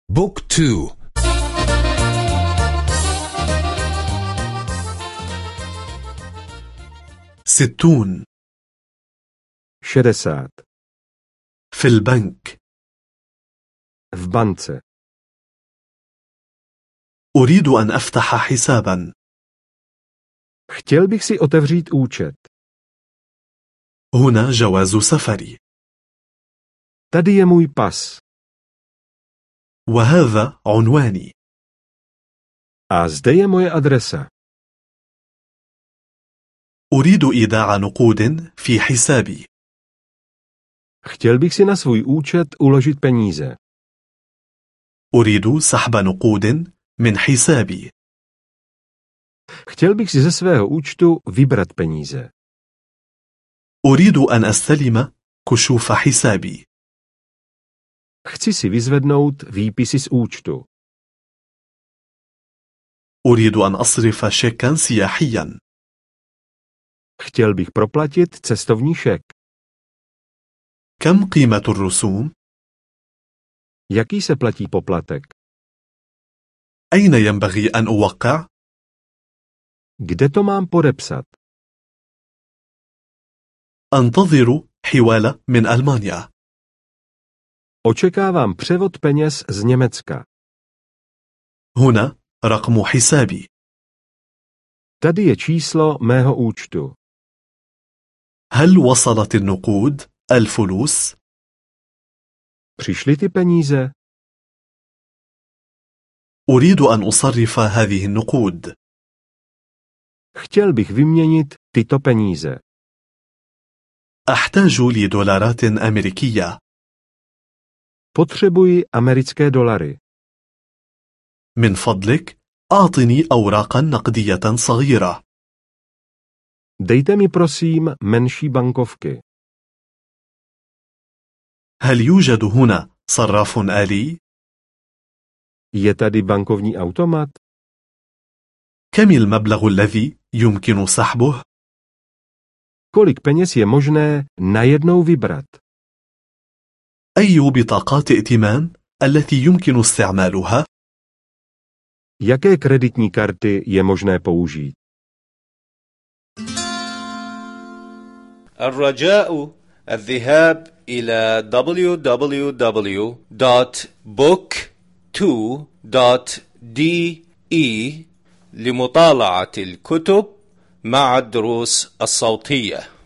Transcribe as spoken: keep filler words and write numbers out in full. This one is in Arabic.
بوك تو. ستون. شدسات. في البنك. في بانce. أريد أن أفتح حسابا. Chtěl bych si otevřít účet. هنا جواز سفري. Tady je můj pas. وهذا عنواني. A zde je moje adresa. أريد إيداع نقود في حسابي. Chtěl bych si na svůj účet uložit peníze. أريد سحب نقود من حسابي. Chtěl bych si ze svého účtu vybrat peníze. أريد أن أستلم كشوف حسابي. Chci si vyzvednout výpisy z účtu. أريد أن أصرف شيكا سياحيا. Chtěl bych proplatit cestovní šek. كم قيمة الرسوم؟ Jaký se platí poplatek? أين ينبغي أن أوقع؟ Kde to mám podepsat? أنتظر حوالة من ألمانيا. Očekávám převod peněz z Německa. هنا رقم حسابي. Tady je číslo mého účtu. هل وصلت النقود الفلوس؟ Přišly ty peníze? أريد أن أصرف هذه النقود. Chtěl bych vyměnit tyto peníze. أحتاج لدولارات أمريكية. Potřebuji americké dolary. من فضلك أعطني أوراقا نقدية صغيرة. Dejte mi prosím menší bankovky. هل يوجد هنا صراف آلي؟ Je tady bankovní automat? كم المبلغ الذي يمكن سحبه؟ Kolik peněz je možné najednou vybrat? أي بطاقات ائتمان التي يمكن استعمالها؟ Jaké kreditní karty je možné použít? الرجاء الذهاب إلى دبليو دبليو دبليو دوت بوك تو دوت دي إي لمطالعة الكتب مع الدروس الصوتية.